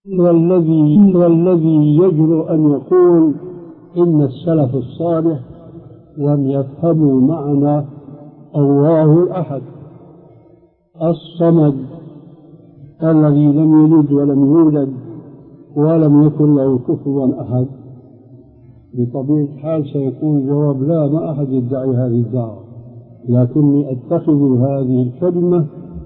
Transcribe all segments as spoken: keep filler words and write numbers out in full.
والذي والذي يجرؤ أن يقول إن السلف الصالح لم يفهموا معنى الله الأحد الصمد الذي لم يلد ولم يولد ولم يكن له كفوا أحد. بطبيعة الحال سيكون الجواب لا، ما أحد يدعي هذه الدعوة، لكني أتخذ هذه الكلمة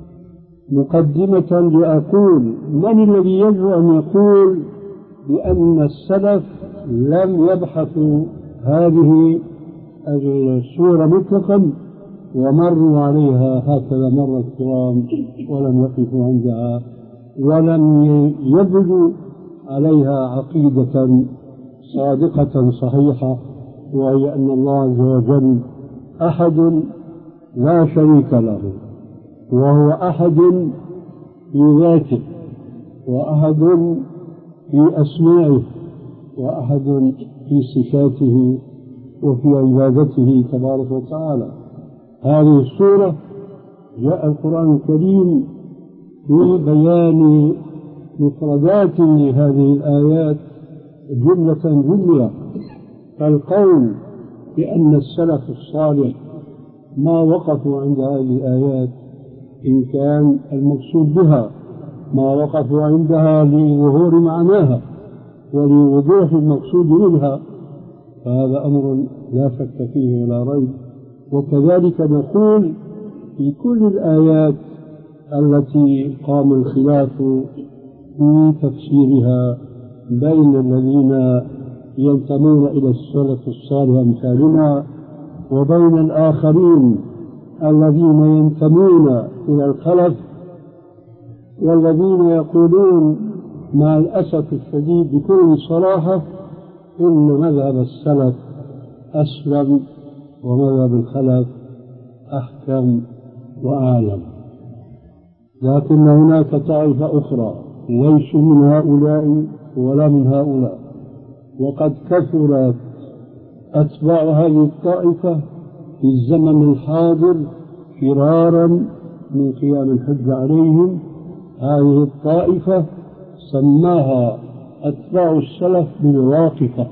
مقدمة لأقول من الذي يجب أن يقول بأن السلف لم يبحثوا هذه السورة مطلقا ومروا عليها هكذا مر الكرام ولم يقفوا عندها ولم يبنوا عليها عقيدة صادقة صحيحة، وهي أن الله عز وجل أحد لا شريك له، وهو أحد في ذاته، وأحد في أسمائه، وأحد في صفاته وفي عبادته تبارك وتعالى. هذه السورة جاء القرآن الكريم في بيان مفردات لهذه الآيات جملة جملة، فالقول بأن السلف الصالح ما وقفوا عند هذه الآيات إن كان المقصود بها ما وقفوا عندها لظهور معناها ولوضوح المقصود منها، فهذا أمر لا شك فيه ولا ريب. وكذلك نقول في كل الآيات التي قام الخلاف في تفسيرها بين الذين ينتمون إلى السلف الصالح أمثالنا وبين الآخرين الذين ينتمون إلى الخلف، والذين يقولون مع الأسف الشديد بكل صراحة إن مذهب السلف أسلم ومذهب الخلف أحكم وأعلم. لكن هناك طائفة أخرى ليسوا من هؤلاء ولا من هؤلاء، وقد كثرت أتباع هذه الطائفة في الزمن الحاضر فرارا من قيام الحج عليهم. هذه الطائفة سماها أتباع السلف بالواقفة،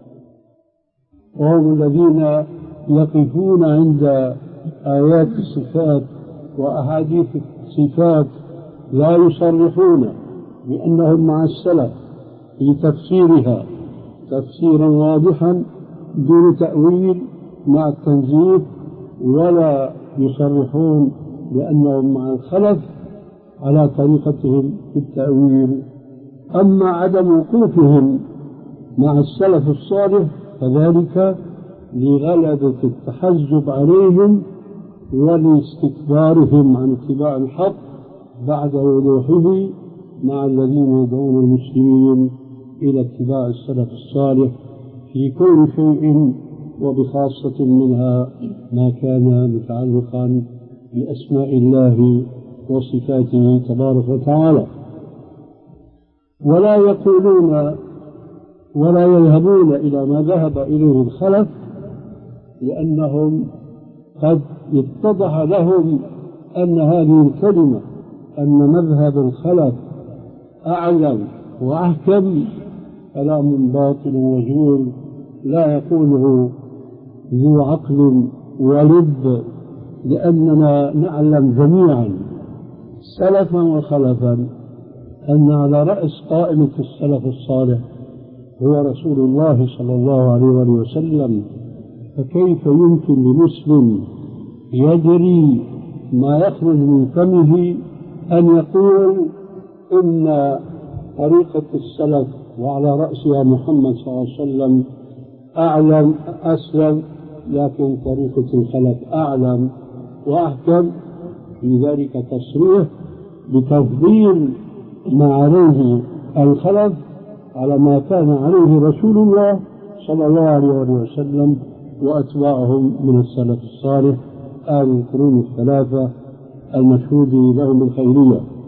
وهم الذين يقفون عند آيات الصفات وأحاديث الصفات لا يصرحون بأنهم مع السلف في تفسيرها تفسيرا واضحا دون تأويل مع التنزيل، ولا يصرحون بأنهم مع الخلف على طريقتهم في التأويل. أما عدم وقوفهم مع السلف الصالح فذلك لغلبة التحزب عليهم ولاستكبارهم عن اتباع الحق بعد وضوحه مع الذين يدعون المسلمين إلى اتباع السلف الصالح في كل شيء، وبخاصة منها ما كان متعلقا بأسماء الله وصفاته تبارك وتعالى. ولا يقولون ولا يذهبون إلى ما ذهب إليه الخلف، لأنهم قد اتضح لهم أن هذه الكلمة أن مذهب الخلف أعلم وأحكم كلام باطل وجول لا يقوله ذو عقل ولب، لأننا نعلم جميعا سلفا وخلفا أن على رأس قائمة السلف الصالح هو رسول الله صلى الله عليه وسلم، فكيف يمكن لمسلم يدري ما يخرج من فمه أن يقول إن طريقة السلف وعلى رأسها محمد صلى الله عليه وسلم أعلم أسلم، لكن طريقة الخلف أعلم وأحكم؟ في ذلك تصريح بتفضيل ما عليه الخلف على ما كان عليه رسول الله صلى الله عليه وسلم وأتباعهم من السلف الصالح آل القرون الثلاثة المشهود لهم بالخيرية.